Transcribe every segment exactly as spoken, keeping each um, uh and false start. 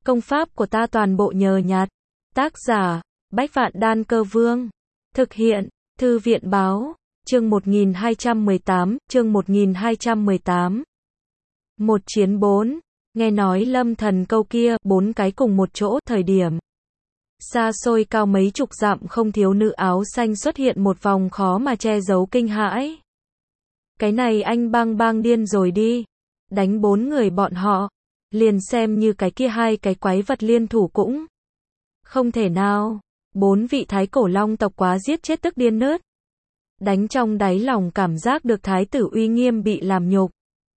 Công pháp của ta toàn bộ nhờ nhặt. Tác giả, Bách Vạn Đan Cơ Vương. Thực hiện, Thư viện báo, chương một nghìn hai trăm mười tám, chương một nghìn hai trăm mười tám. Một chiến bốn, nghe nói lâm thần câu kia, bốn cái cùng một chỗ, thời điểm. Xa xôi cao mấy chục dặm không thiếu nữ áo xanh xuất hiện một vòng khó mà che giấu kinh hãi. Cái này anh bang bang điên rồi đi. Đánh bốn người bọn họ. Liền xem như cái kia hai cái quái vật liên thủ cũng. Không thể nào. Bốn vị thái cổ long tộc quá giết chết tức điên nớt. Đánh trong đáy lòng cảm giác được thái tử uy nghiêm bị làm nhục.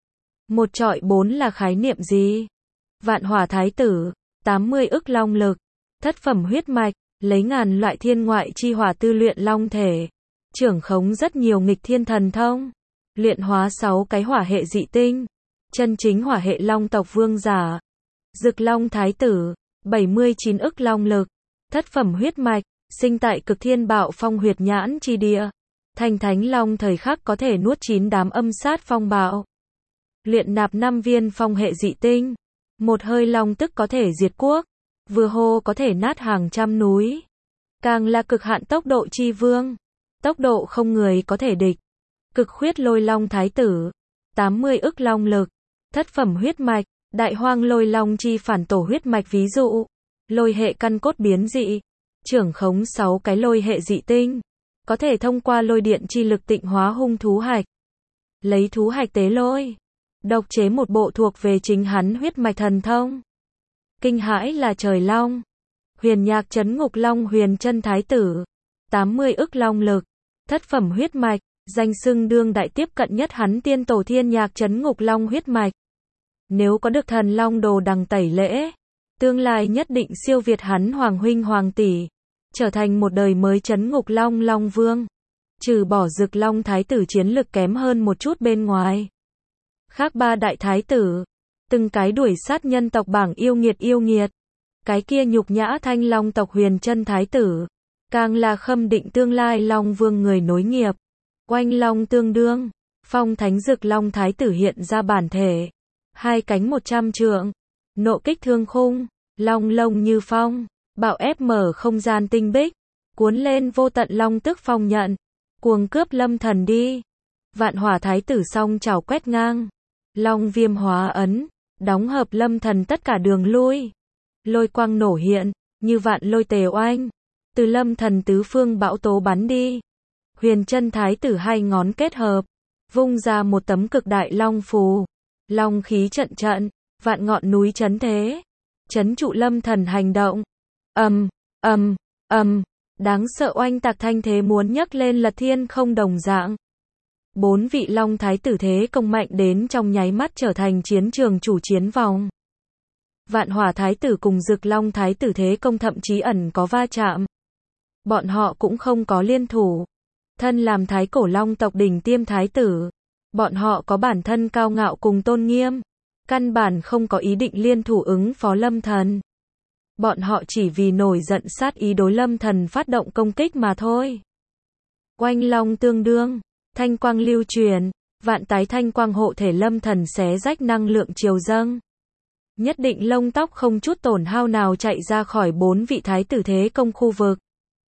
Một trọi bốn là khái niệm gì? Vạn hỏa thái tử, tám mươi ức long lực, thất phẩm huyết mạch, lấy ngàn loại thiên ngoại chi hỏa tư luyện long thể, trưởng khống rất nhiều nghịch thiên thần thông, luyện hóa sáu cái hỏa hệ dị tinh, chân chính hỏa hệ long tộc vương giả. Dực long thái tử, bảy mươi chín ức long lực, thất phẩm huyết mạch, sinh tại cực thiên bạo phong huyệt nhãn chi địa. Thành thánh long thời khắc có thể nuốt chín đám âm sát phong bạo. Luyện nạp năm viên phong hệ dị tinh. Một hơi long tức có thể diệt quốc. Vừa hô có thể nát hàng trăm núi. Càng là cực hạn tốc độ chi vương. Tốc độ không người có thể địch. Cực khuyết lôi long thái tử. tám mươi ức long lực. Thất phẩm huyết mạch. Đại hoang lôi long chi phản tổ huyết mạch ví dụ. Lôi hệ căn cốt biến dị. Trưởng khống sáu cái lôi hệ dị tinh. Có thể thông qua lôi điện chi lực tịnh hóa hung thú hạch. Lấy thú hạch tế lôi. Độc chế một bộ thuộc về chính hắn huyết mạch thần thông. Kinh hãi là trời long. Huyền nhạc trấn ngục long huyền chân thái tử. tám mươi ức long lực. Thất phẩm huyết mạch. Danh xưng đương đại tiếp cận nhất hắn tiên tổ thiên nhạc trấn ngục long huyết mạch. Nếu có được thần long đồ đằng tẩy lễ. Tương lai nhất định siêu việt hắn hoàng huynh hoàng tỷ. Trở thành một đời mới trấn ngục long long vương. Trừ bỏ dực long thái tử chiến lực kém hơn một chút bên ngoài. Khác ba đại thái tử. Từng cái đuổi sát nhân tộc bảng yêu nghiệt yêu nghiệt. Cái kia nhục nhã thanh long tộc huyền chân thái tử. Càng là khâm định tương lai long vương người nối nghiệp. Oanh long tương đương. Phong thánh dực long thái tử hiện ra bản thể. Hai cánh một trăm trượng. Nộ kích thương khung. Long lông như phong. Bạo ép mở không gian tinh bích. Cuốn lên vô tận long tức phong nhận. Cuồng cướp lâm thần đi. Vạn hỏa thái tử song chảo quét ngang. Long viêm hóa ấn. Đóng hợp lâm thần tất cả đường lui. Lôi quang nổ hiện. Như vạn lôi tề oanh. Từ lâm thần tứ phương bão tố bắn đi. Huyền chân thái tử hai ngón kết hợp. Vung ra một tấm cực đại long phù. Long khí trận trận. Vạn ngọn núi chấn thế. Chấn trụ lâm thần hành động. Ầm, ầm, ầm, đáng sợ oanh tạc thanh thế muốn nhấc lên lật thiên không đồng dạng. Bốn vị long thái tử thế công mạnh đến trong nháy mắt trở thành chiến trường chủ chiến vòng. Vạn hỏa thái tử cùng dực long thái tử thế công thậm chí ẩn có va chạm. Bọn họ cũng không có liên thủ. Thân làm thái cổ long tộc đỉnh tiêm thái tử. Bọn họ có bản thân cao ngạo cùng tôn nghiêm. Căn bản không có ý định liên thủ ứng phó lâm thần. Bọn họ chỉ vì nổi giận sát ý đối lâm thần phát động công kích mà thôi. Oanh long tương đương. Thanh quang lưu truyền. Vạn tái thanh quang hộ thể lâm thần xé rách năng lượng triều dâng. Nhất định lông tóc không chút tổn hao nào chạy ra khỏi bốn vị thái tử thế công khu vực.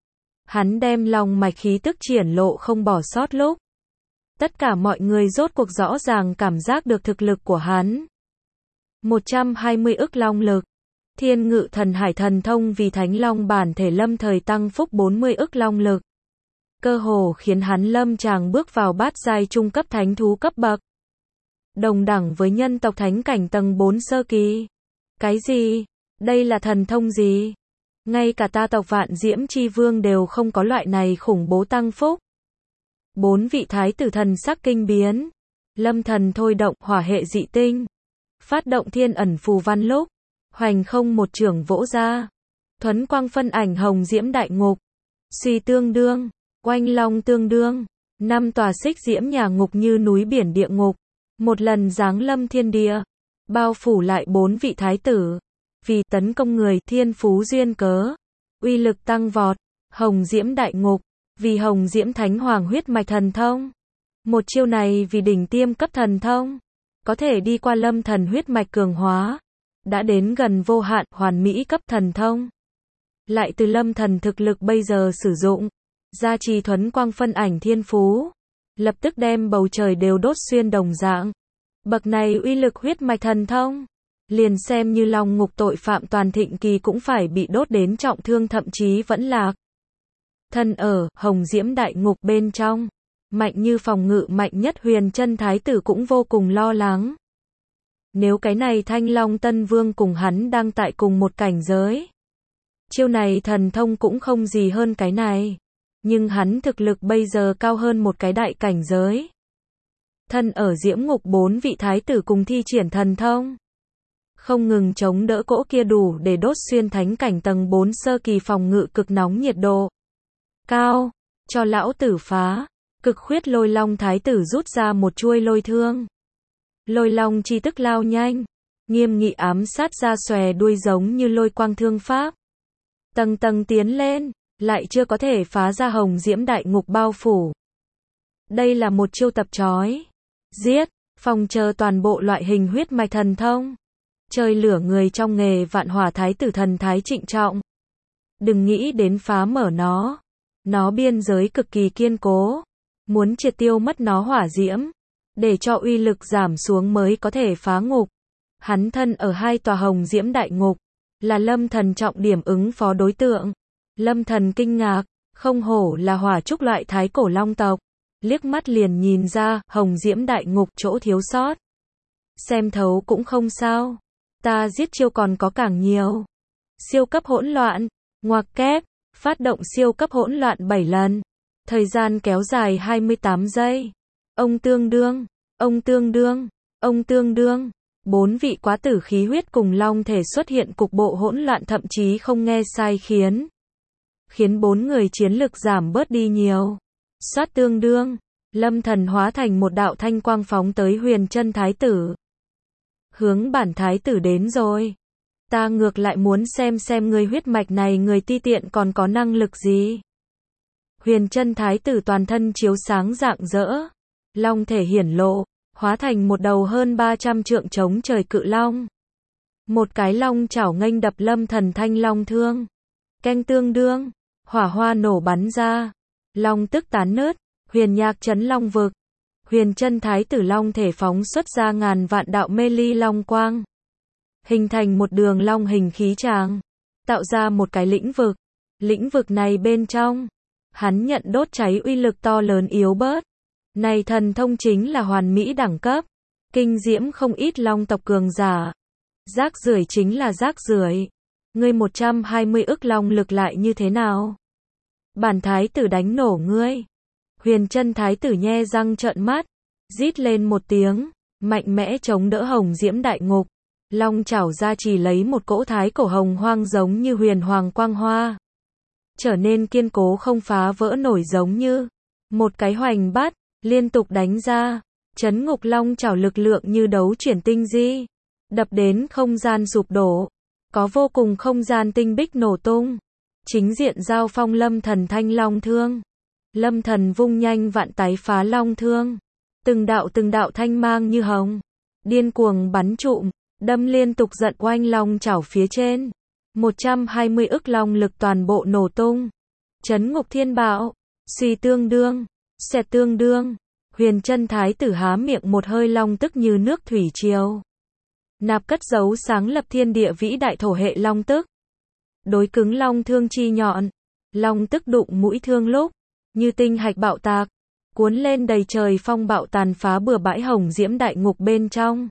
Hắn đem long mạch khí tức triển lộ không bỏ sót lúc. Tất cả mọi người rốt cuộc rõ ràng cảm giác được thực lực của hắn. một trăm hai mươi ức long lực. Thiên ngự thần hải thần thông vì thánh long bản thể lâm thời tăng phúc bốn mươi ức long lực. Cơ hồ khiến hắn lâm chàng bước vào bát giai trung cấp thánh thú cấp bậc. Đồng đẳng với nhân tộc thánh cảnh tầng bốn sơ kỳ. Cái gì? Đây là thần thông gì? Ngay cả ta tộc vạn diễm chi vương đều không có loại này khủng bố tăng phúc. Bốn vị thái tử thần sắc kinh biến. Lâm thần thôi động hỏa hệ dị tinh. Phát động thiên ẩn phù văn lúc. Hoành không một trường vỗ ra. Thuấn quang phân ảnh hồng diễm đại ngục. Suy tương đương. Oanh long tương đương. Năm tòa xích diễm nhà ngục như núi biển địa ngục. Một lần giáng lâm thiên địa. Bao phủ lại bốn vị thái tử. Vì tấn công người thiên phú duyên cớ. Uy lực tăng vọt. Hồng diễm đại ngục. Vì hồng diễm thánh hoàng huyết mạch thần thông. Một chiêu này vì đỉnh tiêm cấp thần thông. Có thể đi qua lâm thần huyết mạch cường hóa. đã đến gần vô hạn, hoàn mỹ cấp thần thông. Lại từ Lâm Thần thực lực bây giờ sử dụng, gia trì thuấn quang phân ảnh thiên phú, lập tức đem bầu trời đều đốt xuyên đồng dạng. Bậc này uy lực huyết mạch thần thông, liền xem như Long Ngục tội phạm toàn thịnh kỳ cũng phải bị đốt đến trọng thương, thậm chí vẫn lạc. Thân ở Hồng Diễm Đại Ngục bên trong, mạnh như phòng ngự mạnh nhất Huyền Chân Thái tử cũng vô cùng lo lắng. Nếu cái này Thanh Long Tân Vương cùng hắn đang tại cùng một cảnh giới, chiêu này thần thông cũng không gì hơn cái này, nhưng hắn thực lực bây giờ cao hơn một cái đại cảnh giới. Thân ở Diễm Ngục bốn vị thái tử cùng thi triển thần thông, không ngừng chống đỡ cỗ kia đủ để đốt xuyên thánh cảnh tầng bốn sơ kỳ phòng ngự cực nóng nhiệt độ cao, cho lão tử phá. Cực khuyết Lôi Long thái tử rút ra một chuôi lôi thương. Lôi Long chi tức lao nhanh, nghiêm nghị ám sát ra xòe đuôi giống như lôi quang thương pháp. Tầng tầng tiến lên, lại chưa có thể phá ra Hồng Diễm Đại Ngục bao phủ. Đây là một chiêu tập trói, giết, phòng chờ toàn bộ loại hình huyết mạch thần thông. Chơi lửa người trong nghề Vạn Hỏa thái tử thần thái trịnh trọng. Đừng nghĩ đến phá mở nó. Nó biên giới cực kỳ kiên cố. Muốn triệt tiêu mất nó hỏa diễm, để cho uy lực giảm xuống mới có thể phá ngục. Hắn thân ở hai tòa Hồng Diễm Đại Ngục, là Lâm Thần trọng điểm ứng phó đối tượng. Lâm Thần kinh ngạc, không hổ là hỏa trúc loại thái cổ long tộc. Liếc mắt liền nhìn ra Hồng Diễm Đại Ngục chỗ thiếu sót. Xem thấu cũng không sao. Ta giết chiêu còn có càng nhiều. Siêu cấp hỗn loạn, ngoặc kép, phát động siêu cấp hỗn loạn bảy lần. Thời gian kéo dài hai mươi tám giây. Ông tương đương, ông tương đương, ông tương đương. Bốn vị quá tử khí huyết cùng long thể xuất hiện cục bộ hỗn loạn, thậm chí không nghe sai khiến. Khiến bốn người chiến lực giảm bớt đi nhiều. Xoát tương đương, Lâm Thần hóa thành một đạo thanh quang phóng tới Huyền Chân Thái tử. Hướng bản thái tử đến rồi. Ta ngược lại muốn xem xem người huyết mạch này người ti tiện còn có năng lực gì. Huyền Chân Thái tử toàn thân chiếu sáng rạng rỡ, long thể hiển lộ, hóa thành một đầu hơn ba trăm trượng chống trời cự long. Một cái long chảo nghênh đập Lâm Thần thanh long thương. Canh tương đương, hỏa hoa nổ bắn ra, long tức tán nứt, huyền nhạc chấn long vực. Huyền Chân Thái tử long thể phóng xuất ra ngàn vạn đạo mê ly long quang, hình thành một đường long hình khí tràng, tạo ra một cái lĩnh vực. Lĩnh vực này bên trong, hắn nhận đốt cháy uy lực to lớn yếu bớt. Này thần thông chính là hoàn mỹ đẳng cấp, kinh diễm không ít long tộc cường giả. Rác rưởi chính là rác rưởi. Ngươi một trăm hai mươi ức long lực lại như thế nào? Bản thái tử đánh nổ ngươi. Huyền Chân Thái tử nhe răng trợn mắt, rít lên một tiếng, mạnh mẽ chống đỡ Hồng Diễm Đại Ngục. Long chảo ra chỉ lấy một cỗ thái cổ hồng hoang giống như huyền hoàng quang hoa, trở nên kiên cố không phá vỡ nổi, giống như một cái hoành bát, liên tục đánh ra. Chấn ngục long chảo lực lượng như đấu chuyển tinh di, đập đến không gian sụp đổ, có vô cùng không gian tinh bích nổ tung. Chính diện giao phong Lâm Thần thanh long thương. Lâm Thần vung nhanh vạn tái phá long thương, từng đạo từng đạo thanh mang như hồng, điên cuồng bắn trụm, đâm liên tục giận oanh long chảo phía trên. một trăm hai mươi ức long lực toàn bộ nổ tung. Chấn ngục thiên bạo, suy tương đương, xẹt tương đương. Huyền Chân Thái tử há miệng một hơi long tức như nước thủy triều. Nạp cất giấu sáng lập thiên địa vĩ đại thổ hệ long tức. Đối cứng long thương chi nhọn, long tức đụng mũi thương lúc, như tinh hạch bạo tạc, cuốn lên đầy trời phong bạo tàn phá bừa bãi Hồng Diễm Đại Ngục bên trong.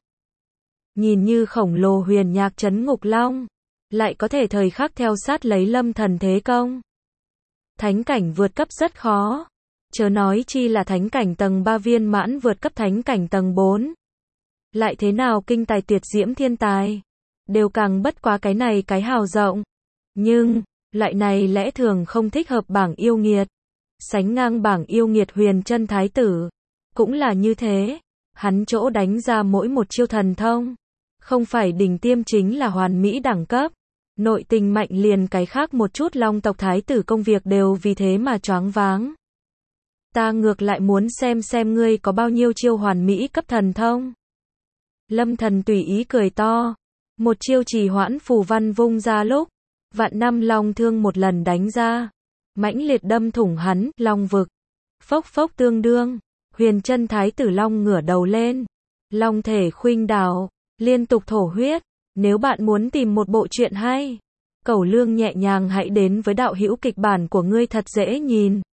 Nhìn như khổng lồ huyền nhạc chấn ngục long, lại có thể thời khắc theo sát lấy Lâm Thần thế công. Thánh cảnh vượt cấp rất khó, chớ nói chi là thánh cảnh tầng ba viên mãn vượt cấp thánh cảnh tầng bốn. Lại thế nào kinh tài tuyệt diễm thiên tài, đều càng bất quá cái này cái hào rộng. Nhưng, loại này lẽ thường không thích hợp bảng yêu nghiệt. Sánh ngang bảng yêu nghiệt Huyền Chân Thái tử, cũng là như thế. Hắn chỗ đánh ra mỗi một chiêu thần thông, không phải đỉnh tiêm chính là hoàn mỹ đẳng cấp. Nội tình mạnh liền cái khác một chút long tộc thái tử công việc đều vì thế mà choáng váng. Ta ngược lại muốn xem xem ngươi có bao nhiêu chiêu hoàn mỹ cấp thần thông. Lâm Thần tùy ý cười to, Một chiêu trì hoãn phù văn vung ra lúc, vạn năm long thương một lần đánh ra, mãnh liệt đâm thủng hắn, long vực. Phốc phốc tương đương, Huyền Chân Thái tử long ngửa đầu lên, long thể khuynh đảo, liên tục thổ huyết. Nếu bạn muốn tìm một bộ truyện hay, Cẩu Lương nhẹ nhàng hãy đến với đạo hữu kịch bản của ngươi thật dễ nhìn.